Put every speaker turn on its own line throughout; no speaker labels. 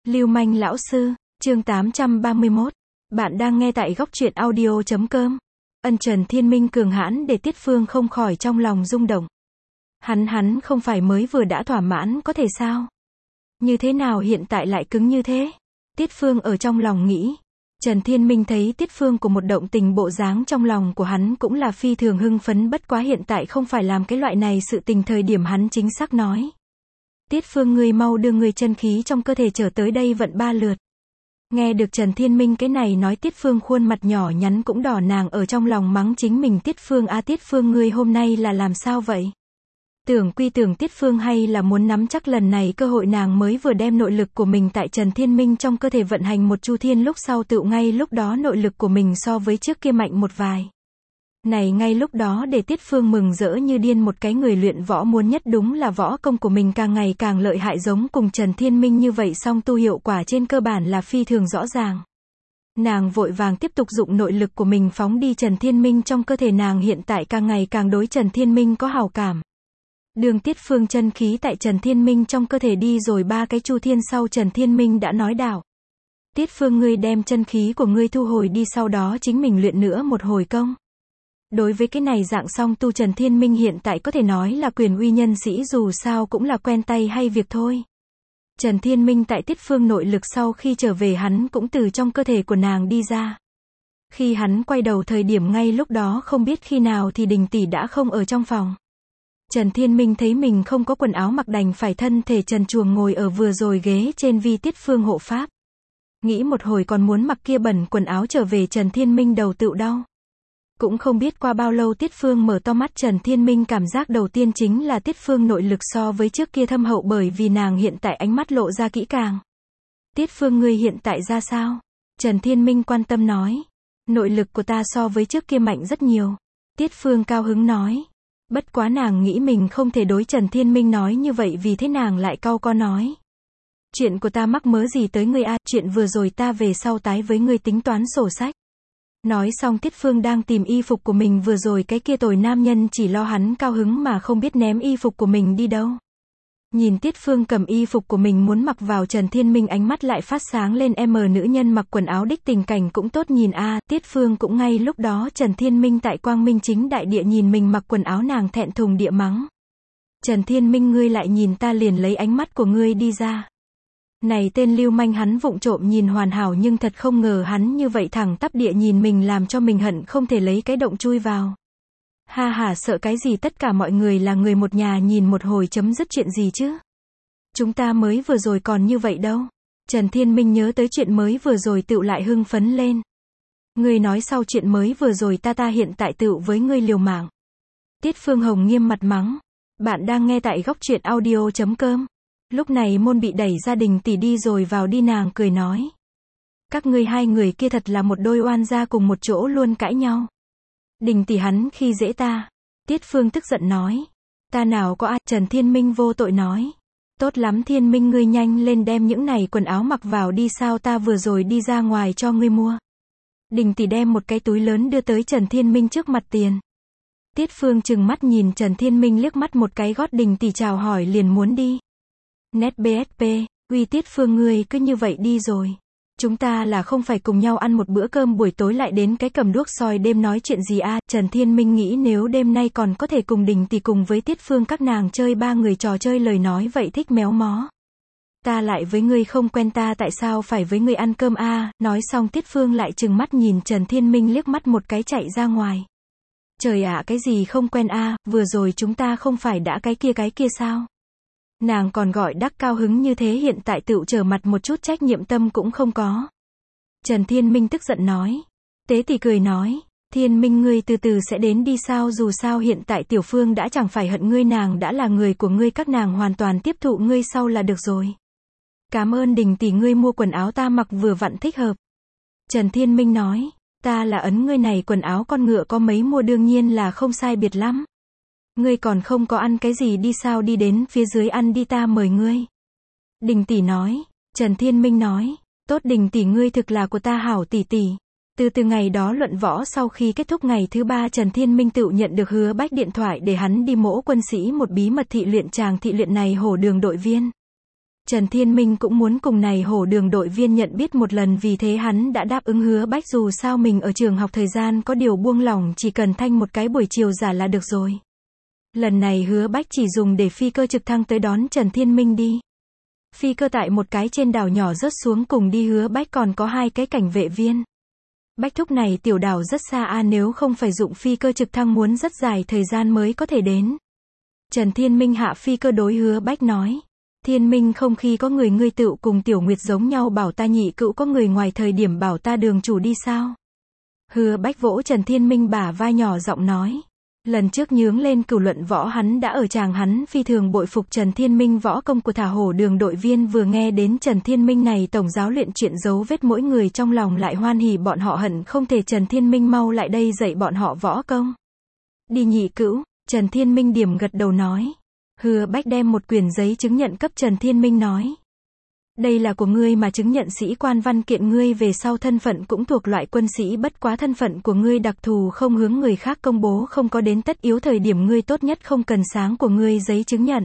Lưu manh lão sư, chương 831. Bạn đang nghe tại góc truyện audio.com. Ân Trần Thiên Minh cường hãn để Tiết Phương không khỏi trong lòng rung động. Hắn không phải mới vừa đã thỏa mãn có thể sao? Như thế nào hiện tại lại cứng như thế? Tiết Phương ở trong lòng nghĩ. Trần Thiên Minh thấy Tiết Phương của một động tình bộ dáng trong lòng của hắn cũng là phi thường hưng phấn, bất quá hiện tại không phải làm cái loại này sự tình thời điểm, hắn chính xác nói. Tiết Phương, ngươi mau đưa ngươi chân khí trong cơ thể trở tới đây vận 3 lượt. Nghe được Trần Thiên Minh cái này nói, Tiết Phương khuôn mặt nhỏ nhắn cũng đỏ, nàng ở trong lòng mắng chính mình. Tiết Phương a, Tiết Phương ngươi hôm nay là làm sao vậy? Tưởng quy tưởng Tiết Phương hay là muốn nắm chắc lần này cơ hội, nàng mới vừa đem nội lực của mình tại Trần Thiên Minh trong cơ thể vận hành một chu thiên lúc sau tựu ngay lúc đó nội lực của mình so với trước kia mạnh một vài. Này ngay lúc đó để Tiết Phương mừng rỡ như điên, một cái người luyện võ muốn nhất đúng là võ công của mình càng ngày càng lợi hại, giống cùng Trần Thiên Minh như vậy, song tu hiệu quả trên cơ bản là phi thường rõ ràng. Nàng vội vàng tiếp tục dụng nội lực của mình phóng đi Trần Thiên Minh trong cơ thể, nàng hiện tại càng ngày càng đối Trần Thiên Minh có hảo cảm. Đường Tiết Phương chân khí tại Trần Thiên Minh trong cơ thể đi rồi 3 cái chu thiên sau, Trần Thiên Minh đã nói đạo. Tiết Phương, ngươi đem chân khí của ngươi thu hồi đi, sau đó chính mình luyện nữa một hồi công. Đối với cái này dạng song tu, Trần Thiên Minh hiện tại có thể nói là quyền uy nhân sĩ, dù sao cũng là quen tay hay việc thôi. Trần Thiên Minh tại Tiết Phương nội lực sau khi trở về, hắn cũng từ trong cơ thể của nàng đi ra. Khi hắn quay đầu thời điểm, ngay lúc đó không biết khi nào thì Đình tỷ đã không ở trong phòng. Trần Thiên Minh thấy mình không có quần áo mặc, đành phải thân thể trần truồng ngồi ở vừa rồi ghế trên vi Tiết Phương hộ pháp. Nghĩ một hồi còn muốn mặc kia bẩn quần áo trở về, Trần Thiên Minh đầu tựu đau. Cũng không biết qua bao lâu Tiết Phương mở to mắt, Trần Thiên Minh cảm giác đầu tiên chính là Tiết Phương nội lực so với trước kia thâm hậu, bởi vì nàng hiện tại ánh mắt lộ ra kỹ càng. Tiết Phương, ngươi hiện tại ra sao? Trần Thiên Minh quan tâm nói. Nội lực của ta so với trước kia mạnh rất nhiều. Tiết Phương cao hứng nói. Bất quá nàng nghĩ mình không thể đối Trần Thiên Minh nói như vậy, vì thế nàng lại cau có nói. Chuyện của ta mắc mớ gì tới ngươi a, chuyện vừa rồi ta về sau tái với ngươi tính toán sổ sách. Nói xong Tiết Phương đang tìm y phục của mình, vừa rồi cái kia tồi nam nhân chỉ lo hắn cao hứng mà không biết ném y phục của mình đi đâu. Nhìn Tiết Phương cầm y phục của mình muốn mặc vào, Trần Thiên Minh ánh mắt lại phát sáng lên, nữ nhân mặc quần áo đích tình cảnh cũng tốt nhìn a. Tiết Phương cũng ngay lúc đó Trần Thiên Minh tại quang minh chính đại địa nhìn mình mặc quần áo, nàng thẹn thùng địa mắng. Trần Thiên Minh, ngươi lại nhìn ta liền lấy ánh mắt của ngươi đi ra. Này tên lưu manh, hắn vụng trộm nhìn hoàn hảo, nhưng thật không ngờ hắn như vậy thẳng tắp địa nhìn mình, làm cho mình hận không thể lấy cái động chui vào. Ha ha, sợ cái gì, tất cả mọi người là người một nhà, nhìn một hồi chấm dứt chuyện gì chứ. Chúng ta mới vừa rồi còn như vậy đâu. Trần Thiên Minh nhớ tới chuyện mới vừa rồi tựu lại hưng phấn lên. Ngươi nói sau chuyện mới vừa rồi ta hiện tại tựu với ngươi liều mạng. Tiết Phương hồng nghiêm mặt mắng. Bạn đang nghe tại góc truyện audio.com. Lúc này môn bị đẩy ra, Đình tỷ đi rồi vào đi, nàng cười nói. Các ngươi hai người kia thật là một đôi oan gia, cùng một chỗ luôn cãi nhau. Đình tỷ hắn khi dễ ta. Tiết Phương tức giận nói. Ta nào có ai, Trần Thiên Minh vô tội nói. Tốt lắm Thiên Minh, ngươi nhanh lên đem những này quần áo mặc vào đi, sao ta vừa rồi đi ra ngoài cho ngươi mua. Đình tỷ đem một cái túi lớn đưa tới Trần Thiên Minh trước mặt tiền. Tiết Phương trừng mắt nhìn Trần Thiên Minh liếc mắt một cái, gót Đình tỷ chào hỏi liền muốn đi. Nét BSP, uy Tiết Phương, ngươi cứ như vậy đi rồi. Chúng ta là không phải cùng nhau ăn một bữa cơm buổi tối lại đến cái cầm đuốc soi đêm nói chuyện gì a? Trần Thiên Minh nghĩ nếu đêm nay còn có thể cùng Đình tỷ cùng với Tiết Phương các nàng chơi 3 người trò chơi lời nói vậy thích méo mó. Ta lại với ngươi không quen, ta tại sao phải với ngươi ăn cơm a? Nói xong Tiết Phương lại trừng mắt nhìn Trần Thiên Minh liếc mắt một cái chạy ra ngoài. Trời ạ, cái gì không quen a, vừa rồi chúng ta không phải đã cái kia sao? Nàng còn gọi đắc cao hứng như thế, hiện tại tựu trở mặt một chút trách nhiệm tâm cũng không có. Trần Thiên Minh tức giận nói. Tế tỷ cười nói. Thiên Minh, ngươi từ từ sẽ đến đi, sao dù sao hiện tại Tiểu Phương đã chẳng phải hận ngươi, nàng đã là người của ngươi, các nàng hoàn toàn tiếp thụ ngươi sau là được rồi. Cảm ơn Đình tỷ, ngươi mua quần áo ta mặc vừa vặn thích hợp. Trần Thiên Minh nói. Ta là ấn ngươi này quần áo con ngựa có mấy mua, đương nhiên là không sai biệt lắm. Ngươi còn không có ăn cái gì đi sao, đi đến phía dưới ăn đi, ta mời ngươi. Đình tỷ nói. Trần Thiên Minh nói. Tốt Đình tỷ, ngươi thực là của ta hảo tỷ tỷ. Từ ngày đó luận võ sau khi kết thúc ngày thứ 3, Trần Thiên Minh tự nhận được Hứa Bách điện thoại để hắn đi Mỗ Quân Sĩ một bí mật thị luyện, chàng thị luyện này hổ đường đội viên. Trần Thiên Minh cũng muốn cùng này hổ đường đội viên nhận biết một lần, vì thế hắn đã đáp ứng Hứa Bách, dù sao mình ở trường học thời gian có điều buông lỏng, chỉ cần thanh một cái buổi chiều giả là được rồi. Lần này Hứa Bách chỉ dùng để phi cơ trực thăng tới đón Trần Thiên Minh đi. Phi cơ tại một cái trên đảo nhỏ rớt xuống, cùng đi Hứa Bách còn có 2 cái cảnh vệ viên. Bách thúc, này tiểu đảo rất xa nếu không phải dụng phi cơ trực thăng muốn rất dài thời gian mới có thể đến. Trần Thiên Minh hạ phi cơ đối Hứa Bách nói. Thiên Minh, không khi có người ngươi tựu cùng Tiểu Nguyệt giống nhau bảo ta nhị cữu có người ngoài thời điểm bảo ta đường chủ đi sao? Hứa Bách vỗ Trần Thiên Minh bả vai nhỏ giọng nói. Lần trước nhướng lên cửu luận võ hắn đã ở tràng, hắn phi thường bội phục Trần Thiên Minh võ công của thả hổ đường đội viên. Vừa nghe đến Trần Thiên Minh này tổng giáo luyện chuyện dấu vết, mỗi người trong lòng lại hoan hỉ, bọn họ hận không thể Trần Thiên Minh mau lại đây dạy bọn họ võ công. Đi nhị cữu, Trần Thiên Minh điểm gật đầu nói. Hứa Bách đem một quyển giấy chứng nhận cấp Trần Thiên Minh nói. Đây là của ngươi mà, chứng nhận sĩ quan văn kiện, ngươi về sau thân phận cũng thuộc loại quân sĩ, bất quá thân phận của ngươi đặc thù không hướng người khác công bố, không có đến tất yếu thời điểm ngươi tốt nhất không cần sáng của ngươi giấy chứng nhận.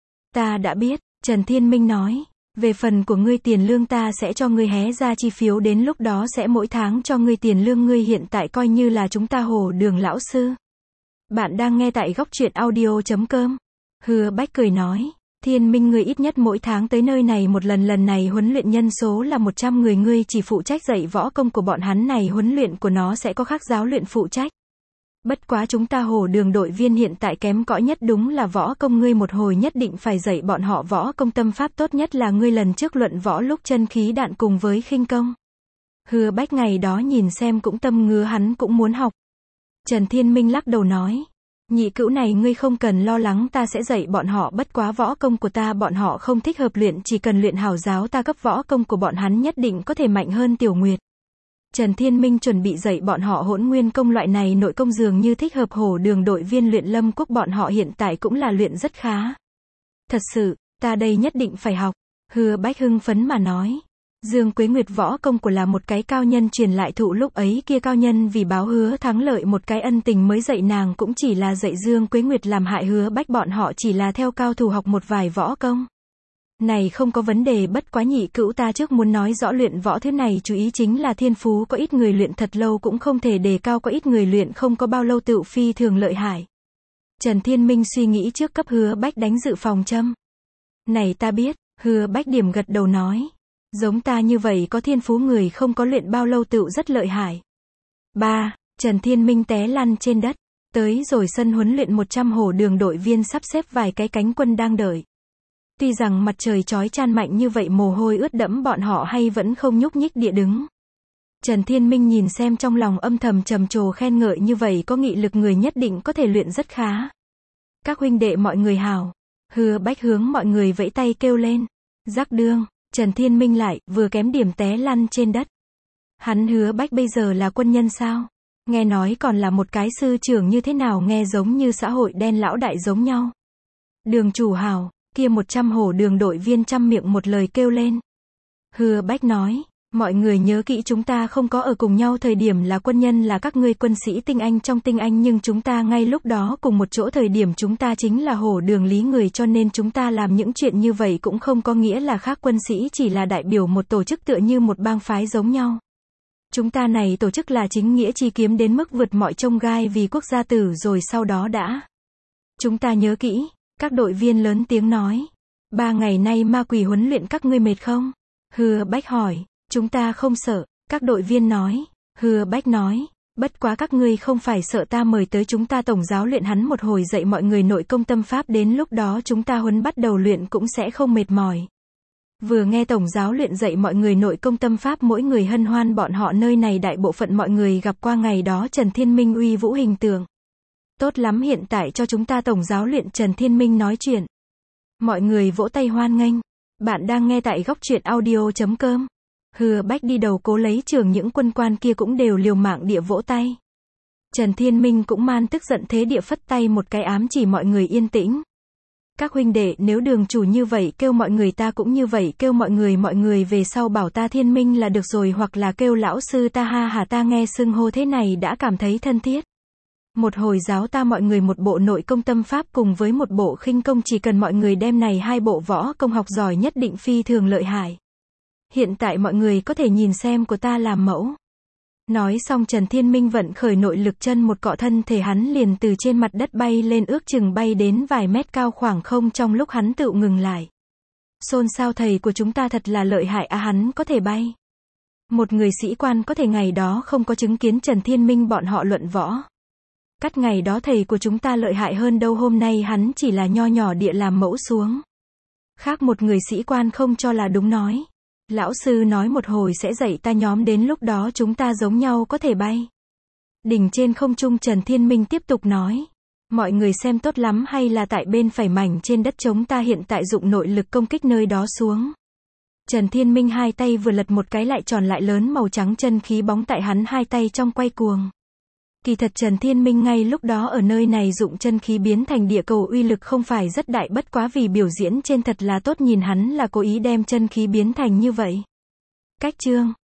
Ta đã biết, Trần Thiên Minh nói. Về phần của ngươi tiền lương ta sẽ cho ngươi hé ra chi phiếu, đến lúc đó sẽ mỗi tháng cho ngươi tiền lương, ngươi hiện tại coi như là chúng ta hổ đường lão sư. Bạn đang nghe tại góc truyện audio.com. Hứa Bách cười nói. Thiên Minh, ngươi ít nhất mỗi tháng tới nơi này một lần, lần này huấn luyện nhân số là 100 người, ngươi chỉ phụ trách dạy võ công của bọn hắn, này huấn luyện của nó sẽ có khác giáo luyện phụ trách. Bất quá chúng ta hổ đường đội viên hiện tại kém cỏi nhất đúng là võ công, ngươi một hồi nhất định phải dạy bọn họ võ công tâm pháp, tốt nhất là ngươi lần trước luận võ lúc chân khí đạn cùng với khinh công. Hứa Bách ngày đó nhìn xem cũng tâm ngứa, hắn cũng muốn học. Trần Thiên Minh lắc đầu nói. Nhị cữu này ngươi không cần lo lắng, ta sẽ dạy bọn họ, bất quá võ công của ta bọn họ không thích hợp luyện, chỉ cần luyện hảo giáo ta cấp võ công của bọn hắn nhất định có thể mạnh hơn Tiểu Nguyệt. Trần Thiên Minh chuẩn bị dạy bọn họ hỗn nguyên công, loại này nội công dường như thích hợp hổ đường đội viên luyện, Lâm Quốc bọn họ hiện tại cũng là luyện rất khá. Thật sự, ta đây nhất định phải học. Hứa Bách hưng phấn mà nói. Dương Quế Nguyệt võ công của là một cái cao nhân truyền lại thụ, lúc ấy kia cao nhân vì báo Hứa thắng lợi một cái ân tình mới dạy nàng, cũng chỉ là dạy Dương Quế Nguyệt, làm hại Hứa Bách bọn họ chỉ là theo cao thủ học một vài võ công. Này không có vấn đề, bất quá nhị cữu, ta trước muốn nói rõ luyện võ thứ này chú ý chính là thiên phú, có ít người luyện thật lâu cũng không thể đề cao, có ít người luyện không có bao lâu tựu phi thường lợi hại. Trần Thiên Minh suy nghĩ trước cấp Hứa Bách đánh dự phòng châm. Này ta biết, Hứa Bách điểm gật đầu nói. Giống ta như vậy có thiên phú người không có luyện bao lâu tựu rất lợi hại. 3. Trần Thiên Minh té lăn trên đất. Tới rồi sân huấn luyện 100 hổ đường đội viên sắp xếp vài cái cánh quân đang đợi. Tuy rằng mặt trời chói chan mạnh như vậy, mồ hôi ướt đẫm, bọn họ hay vẫn không nhúc nhích địa đứng. Trần Thiên Minh nhìn xem trong lòng âm thầm trầm trồ khen ngợi, như vậy có nghị lực người nhất định có thể luyện rất khá. Các huynh đệ mọi người hào. Hứa Bách hướng mọi người vẫy tay kêu lên. Rắc đương. Trần Thiên Minh lại, vừa kém điểm té lăn trên đất. Hắn Hứa Bách bây giờ là quân nhân sao? Nghe nói còn là một cái sư trưởng, như thế nào nghe giống như xã hội đen lão đại giống nhau. Đường chủ hào, kia 100 hổ đường đội viên trăm miệng một lời kêu lên. Hứa Bách nói, mọi người nhớ kỹ, chúng ta không có ở cùng nhau thời điểm là quân nhân, là các ngươi quân sĩ tinh anh trong tinh anh, nhưng chúng ta ngay lúc đó cùng một chỗ thời điểm chúng ta chính là hổ đường lý người, cho nên chúng ta làm những chuyện như vậy cũng không có nghĩa là khác quân sĩ chỉ là đại biểu một tổ chức, tựa như một bang phái giống nhau. Chúng ta này tổ chức là chính nghĩa chi kiếm đến mức vượt mọi chông gai, vì quốc gia tử rồi sau đó đã. Chúng ta nhớ kỹ. Các đội viên lớn tiếng nói. 3 ngày nay ma quỷ huấn luyện các ngươi mệt không? Hứa Bách hỏi. Chúng ta không sợ. Các đội viên nói. Hứa Bách nói. Bất quá các ngươi không phải sợ ta mời tới chúng ta tổng giáo luyện hắn một hồi, dạy mọi người nội công tâm pháp, đến lúc đó chúng ta huấn bắt đầu luyện cũng sẽ không mệt mỏi. Vừa nghe tổng giáo luyện dạy mọi người nội công tâm pháp, mỗi người hân hoan, bọn họ nơi này đại bộ phận mọi người gặp qua ngày đó Trần Thiên Minh uy vũ hình tượng. Tốt lắm, hiện tại cho chúng ta tổng giáo luyện. Trần Thiên Minh nói chuyện. Mọi người vỗ tay hoan nghênh. Bạn đang nghe tại góc truyện audio.com. Hứa Bách đi đầu cố lấy trường, những quân quan kia cũng đều liều mạng địa vỗ tay. Trần Thiên Minh cũng man tức giận thế địa phất tay một cái, ám chỉ mọi người yên tĩnh. Các huynh đệ, nếu đường chủ như vậy kêu mọi người, ta cũng như vậy kêu mọi người về sau bảo ta Thiên Minh là được rồi, hoặc là kêu lão sư ta, ha ha, ta nghe xưng hô thế này đã cảm thấy thân thiết. Một Hồi giáo ta mọi người một bộ nội công tâm pháp cùng với một bộ khinh công, chỉ cần mọi người đem này hai bộ võ công học giỏi nhất định phi thường lợi hại. Hiện tại mọi người có thể nhìn xem của ta làm mẫu. Nói xong Trần Thiên Minh vận khởi nội lực, chân một cọ, thân thể hắn liền từ trên mặt đất bay lên, ước chừng bay đến vài mét cao khoảng không, trong lúc hắn tựu ngừng lại. Xôn xao, thầy của chúng ta thật là lợi hại hắn có thể bay. Một người sĩ quan có thể ngày đó không có chứng kiến Trần Thiên Minh bọn họ luận võ. Cắt ngày đó thầy của chúng ta lợi hại hơn đâu, hôm nay hắn chỉ là nho nhỏ địa làm mẫu xuống. Khác một người sĩ quan không cho là đúng nói. Lão sư nói một hồi sẽ dạy ta nhóm, đến lúc đó chúng ta giống nhau có thể bay. Đỉnh trên không trung Trần Thiên Minh tiếp tục nói. Mọi người xem tốt lắm, hay là tại bên phải mảnh trên đất trống, ta hiện tại dụng nội lực công kích nơi đó xuống. Trần Thiên Minh hai tay vừa lật một cái, lại tròn lại lớn màu trắng chân khí bóng tại hắn hai tay trong quay cuồng. Kỳ thật Trần Thiên Minh ngay lúc đó ở nơi này dụng chân khí biến thành địa cầu, uy lực không phải rất đại, bất quá vì biểu diễn trên thật là tốt, nhìn hắn là cố ý đem chân khí biến thành như vậy. Cách chương